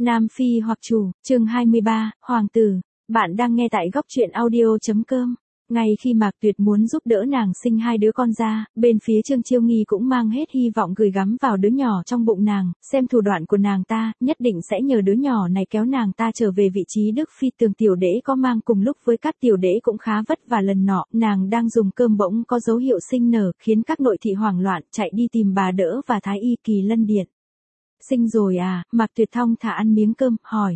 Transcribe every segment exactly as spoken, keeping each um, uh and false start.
Nam phi hoặc chủ, chương hai mươi ba, Hoàng tử. Bạn đang nghe tại góc truyện audio.com. Ngay khi Mạc Tuyệt muốn giúp đỡ nàng sinh hai đứa con ra, bên phía Trương Chiêu Nghi cũng mang hết hy vọng gửi gắm vào đứa nhỏ trong bụng nàng, xem thủ đoạn của nàng ta, nhất định sẽ nhờ đứa nhỏ này kéo nàng ta trở về vị trí Đức Phi. Tường tiểu đễ có mang cùng lúc với các tiểu đễ cũng khá vất vả, lần nọ, nàng đang dùng cơm bỗng có dấu hiệu sinh nở, khiến các nội thị hoảng loạn, chạy đi tìm bà đỡ và thái y Kỳ Lân Điện. Sinh rồi à? Mạc Tuyệt thong thả ăn miếng cơm, hỏi.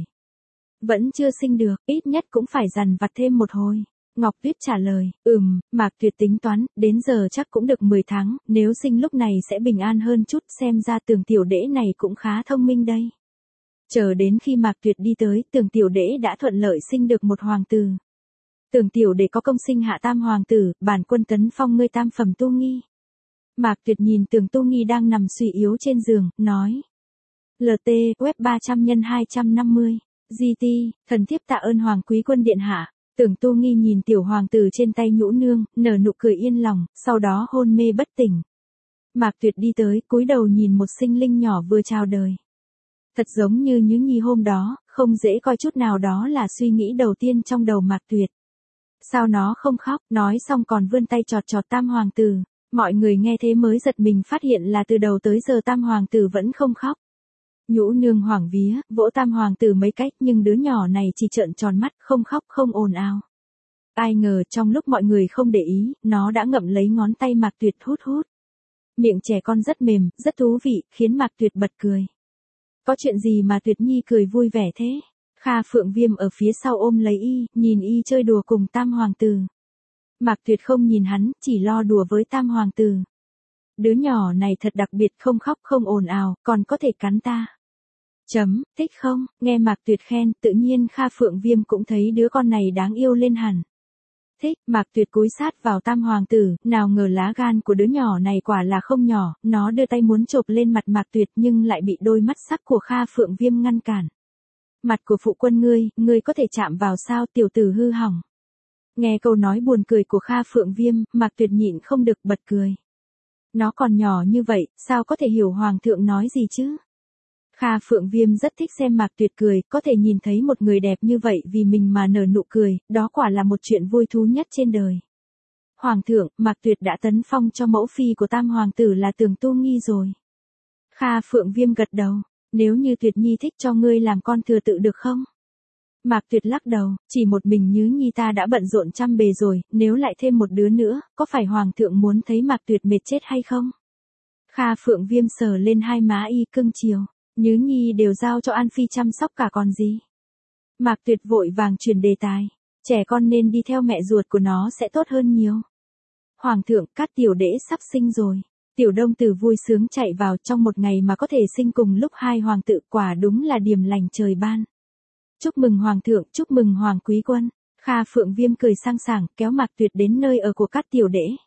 Vẫn chưa sinh được, ít nhất cũng phải dằn vặt thêm một hồi. Ngọc Tuyết trả lời, ừm, Mạc Tuyệt tính toán, đến giờ chắc cũng được mười tháng, nếu sinh lúc này sẽ bình an hơn chút, xem ra Tường tiểu đễ này cũng khá thông minh đây. Chờ đến khi Mạc Tuyệt đi tới, Tường tiểu đễ đã thuận lợi sinh được một hoàng tử. Tường tiểu đễ có công sinh hạ tam hoàng tử, bản quân tấn phong ngươi tam phẩm Tu Nghi. Mạc Tuyệt nhìn Tường Tu Nghi đang nằm suy yếu trên giường, nói. lờ tê, web ba trăm nhân hai trăm năm mươi, giê tê, thần thiếp tạ ơn Hoàng quý quân điện hạ. Tưởng Tu Nghi nhìn tiểu hoàng tử trên tay nhũ nương, nở nụ cười yên lòng, sau đó hôn mê bất tỉnh. Mạc Tuyệt đi tới, cúi đầu nhìn một sinh linh nhỏ vừa chào đời. Thật giống như Nhứ Nhi hôm đó, không dễ coi chút nào, đó là suy nghĩ đầu tiên trong đầu Mạc Tuyệt. Sao nó không khóc, nói xong còn vươn tay chọt chọt tam hoàng tử. Mọi người nghe thế mới giật mình, phát hiện là từ đầu tới giờ tam hoàng tử vẫn không khóc. Nhũ nương hoảng vía, vỗ tam hoàng tử mấy cách, nhưng đứa nhỏ này chỉ trợn tròn mắt, không khóc không ồn ào. Ai ngờ trong lúc mọi người không để ý, nó đã ngậm lấy ngón tay Mạc Tuyệt hút hút. Miệng trẻ con rất mềm, rất thú vị, khiến Mạc Tuyệt bật cười. Có chuyện gì mà Tuyệt Nhi cười vui vẻ thế? Kha Phượng Viêm ở phía sau ôm lấy y, nhìn y chơi đùa cùng tam hoàng tử. Mạc Tuyệt không nhìn hắn, chỉ lo đùa với tam hoàng tử. Đứa nhỏ này thật đặc biệt, không khóc không ồn ào, còn có thể cắn ta. Chấm, thích không? Nghe Mạc Tuyệt khen, tự nhiên Kha Phượng Viêm cũng thấy đứa con này đáng yêu lên hẳn. Thích, Mạc Tuyệt cúi sát vào tam hoàng tử, nào ngờ lá gan của đứa nhỏ này quả là không nhỏ, nó đưa tay muốn chộp lên mặt Mạc Tuyệt nhưng lại bị đôi mắt sắc của Kha Phượng Viêm ngăn cản. Mặt của phụ quân ngươi, ngươi có thể chạm vào sao, tiểu tử hư hỏng. Nghe câu nói buồn cười của Kha Phượng Viêm, Mạc Tuyệt nhịn không được bật cười. Nó còn nhỏ như vậy, sao có thể hiểu hoàng thượng nói gì chứ? Kha Phượng Viêm rất thích xem Mạc Tuyệt cười, có thể nhìn thấy một người đẹp như vậy vì mình mà nở nụ cười, đó quả là một chuyện vui thú nhất trên đời. Hoàng thượng, Mạc Tuyệt đã tấn phong cho mẫu phi của tam hoàng tử là Tường Tu Nghi rồi. Kha Phượng Viêm gật đầu, nếu như Tuyệt Nhi thích cho ngươi làm con thừa tự được không? Mạc Tuyệt lắc đầu, chỉ một mình Nhứ Nhi ta đã bận rộn trăm bề rồi, nếu lại thêm một đứa nữa, có phải hoàng thượng muốn thấy Mạc Tuyệt mệt chết hay không? Kha Phượng Viêm sờ lên hai má y cưng chiều, Nhứ Nhi đều giao cho An Phi chăm sóc cả còn gì. Mạc Tuyệt vội vàng chuyển đề tài, trẻ con nên đi theo mẹ ruột của nó sẽ tốt hơn nhiều. Hoàng thượng, các tiểu đễ sắp sinh rồi. Tiểu Đông Tử vui sướng chạy vào, trong một ngày mà có thể sinh cùng lúc hai hoàng tử, quả đúng là điềm lành trời ban. Chúc mừng hoàng thượng, chúc mừng hoàng quý quân. Kha Phượng Viêm cười sang sảng, kéo Mạc Tuyệt đến nơi ở của các tiểu đễ.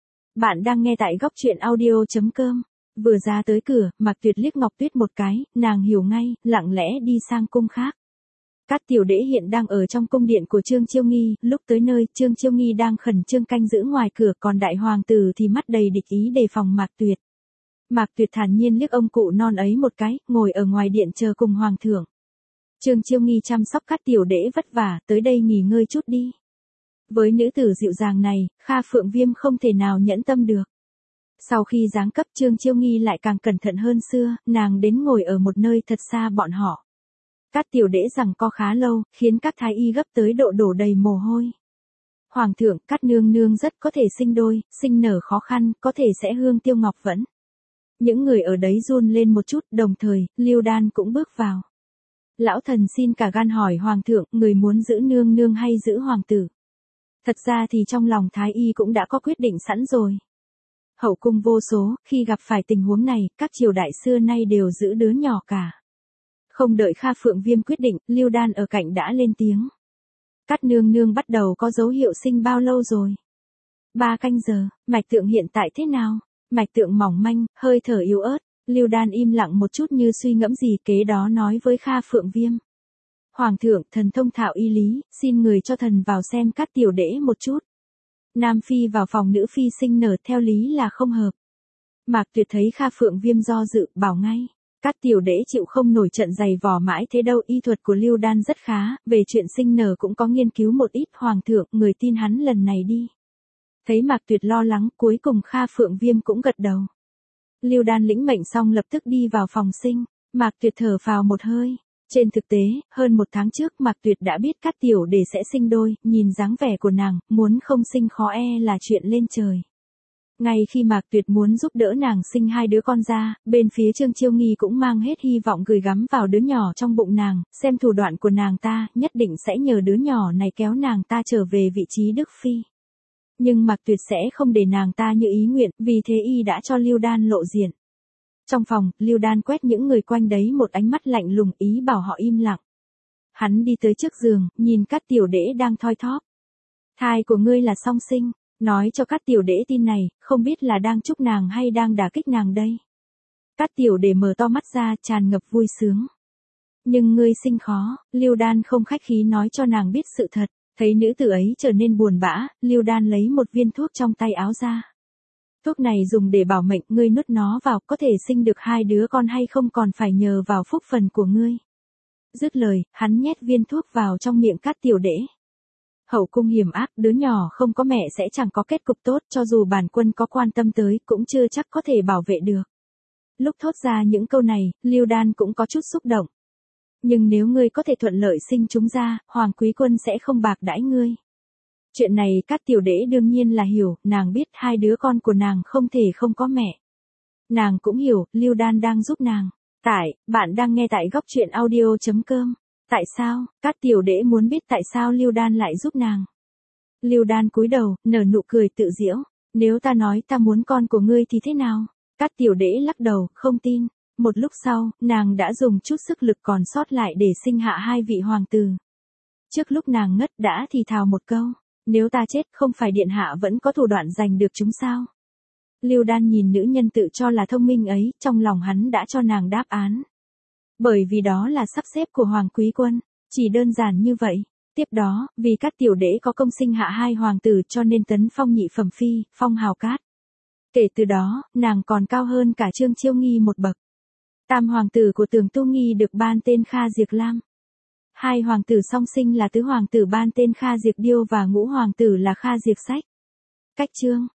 Bạn đang nghe tại góc truyện audio.com. Vừa ra tới cửa, Mạc Tuyệt liếc Ngọc Tuyết một cái, nàng hiểu ngay, lặng lẽ đi sang cung khác. Các tiểu đễ hiện đang ở trong cung điện của Trương Chiêu Nghi, lúc tới nơi, Trương Chiêu Nghi đang khẩn trương canh giữ ngoài cửa, còn đại hoàng tử thì mắt đầy địch ý đề phòng Mạc Tuyệt. Mạc Tuyệt thản nhiên liếc ông cụ non ấy một cái, ngồi ở ngoài điện chờ cùng hoàng thượng. Trương Chiêu Nghi chăm sóc các tiểu đễ vất vả, tới đây nghỉ ngơi chút đi. Với nữ tử dịu dàng này, Kha Phượng Viêm không thể nào nhẫn tâm được. Sau khi giáng cấp, Trương Chiêu Nghi lại càng cẩn thận hơn xưa, nàng đến ngồi ở một nơi thật xa bọn họ. Các tiểu đễ giằng co khá lâu, khiến các thái y gấp tới độ đổ đầy mồ hôi. Hoàng thượng, các nương nương rất có thể sinh đôi, sinh nở khó khăn, có thể sẽ hương tiêu ngọc vẫn. Những người ở đấy run lên một chút, đồng thời, Lưu Đan cũng bước vào. Lão thần xin cả gan hỏi hoàng thượng, người muốn giữ nương nương hay giữ hoàng tử? Thật ra thì trong lòng thái y cũng đã có quyết định sẵn rồi. Hậu cung vô số, khi gặp phải tình huống này, các triều đại xưa nay đều giữ đứa nhỏ cả. Không đợi Kha Phượng Viêm quyết định, Lưu Đan ở cạnh đã lên tiếng. Các nương nương bắt đầu có dấu hiệu sinh bao lâu rồi? Ba canh giờ, mạch tượng hiện tại thế nào? Mạch tượng mỏng manh, hơi thở yếu ớt. Lưu Đan im lặng một chút như suy ngẫm gì, kế đó nói với Kha Phượng Viêm. Hoàng thượng, thần thông thạo y lý, xin người cho thần vào xem các tiểu đễ một chút. Nam phi vào phòng nữ phi sinh nở theo lý là không hợp. Mạc Tuyệt thấy Kha Phượng Viêm do dự, bảo ngay. Cát Tiểu Đễ chịu không nổi trận giày vò mãi thế đâu, y thuật của Lưu Đan rất khá, về chuyện sinh nở cũng có nghiên cứu một ít, hoàng thượng, người tin hắn lần này đi. Thấy Mạc Tuyệt lo lắng, cuối cùng Kha Phượng Viêm cũng gật đầu. Lưu Đan lĩnh mệnh xong lập tức đi vào phòng sinh, Mạc Tuyệt thở phào một hơi. Trên thực tế, hơn một tháng trước Mạc Tuyệt đã biết Cát Tiểu Đễ sẽ sinh đôi, nhìn dáng vẻ của nàng, muốn không sinh khó e là chuyện lên trời. Ngay khi Mạc Tuyệt muốn giúp đỡ nàng sinh hai đứa con ra, bên phía Trương Chiêu Nghi cũng mang hết hy vọng gửi gắm vào đứa nhỏ trong bụng nàng, xem thủ đoạn của nàng ta, nhất định sẽ nhờ đứa nhỏ này kéo nàng ta trở về vị trí Đức Phi. Nhưng Mạc Tuyệt sẽ không để nàng ta như ý nguyện, vì thế y đã cho Lưu Đan lộ diện. Trong phòng, Lưu Đan quét những người quanh đấy một ánh mắt lạnh lùng, ý bảo họ im lặng. Hắn đi tới trước giường, nhìn Cát Tiểu Đễ đang thoi thóp. Thai của ngươi là song sinh, nói cho Cát Tiểu Đễ tin này, không biết là đang chúc nàng hay đang đả kích nàng đây. Cát Tiểu Đễ mở to mắt ra, tràn ngập vui sướng. Nhưng ngươi sinh khó, Lưu Đan không khách khí nói cho nàng biết sự thật. Thấy nữ tử ấy trở nên buồn bã, Lưu Đan lấy một viên thuốc trong tay áo ra. Thuốc này dùng để bảo mệnh, ngươi nuốt nó vào, có thể sinh được hai đứa con hay không còn phải nhờ vào phúc phần của ngươi. Dứt lời, hắn nhét viên thuốc vào trong miệng Cát Tiểu Đễ. Hậu cung hiểm ác, đứa nhỏ không có mẹ sẽ chẳng có kết cục tốt, cho dù bản quân có quan tâm tới, cũng chưa chắc có thể bảo vệ được. Lúc thốt ra những câu này, Lưu Đan cũng có chút xúc động. Nhưng nếu ngươi có thể thuận lợi sinh chúng ra, Hoàng Quý Quân sẽ không bạc đãi ngươi. Chuyện này Cát Tiểu Đễ đương nhiên là hiểu, nàng biết hai đứa con của nàng không thể không có mẹ. Nàng cũng hiểu, Lưu Đan đang giúp nàng. Tại, bạn đang nghe tại góc truyện audio chấm com. Tại sao, Cát Tiểu Đễ muốn biết tại sao Lưu Đan lại giúp nàng. Lưu Đan cúi đầu, nở nụ cười tự giễu. Nếu ta nói ta muốn con của ngươi thì thế nào? Cát Tiểu Đễ lắc đầu, không tin. Một lúc sau, nàng đã dùng chút sức lực còn sót lại để sinh hạ hai vị hoàng tử. Trước lúc nàng ngất đã thì thào một câu. Nếu ta chết, không phải điện hạ vẫn có thủ đoạn giành được chúng sao? Lưu Đan nhìn nữ nhân tự cho là thông minh ấy, trong lòng hắn đã cho nàng đáp án. Bởi vì đó là sắp xếp của Hoàng Quý Quân, chỉ đơn giản như vậy. Tiếp đó, vì Cát Tiểu Đễ có công sinh hạ hai hoàng tử cho nên tấn phong nhị phẩm phi, phong hào cát. Kể từ đó, nàng còn cao hơn cả Trương Chiêu Nghi một bậc. Tam hoàng tử của Tường Tu Nghi được ban tên Kha Diệt Lam. Hai hoàng tử song sinh là tứ hoàng tử ban tên Kha Diệt Điêu và ngũ hoàng tử là Kha Diệt Sách. Cách chương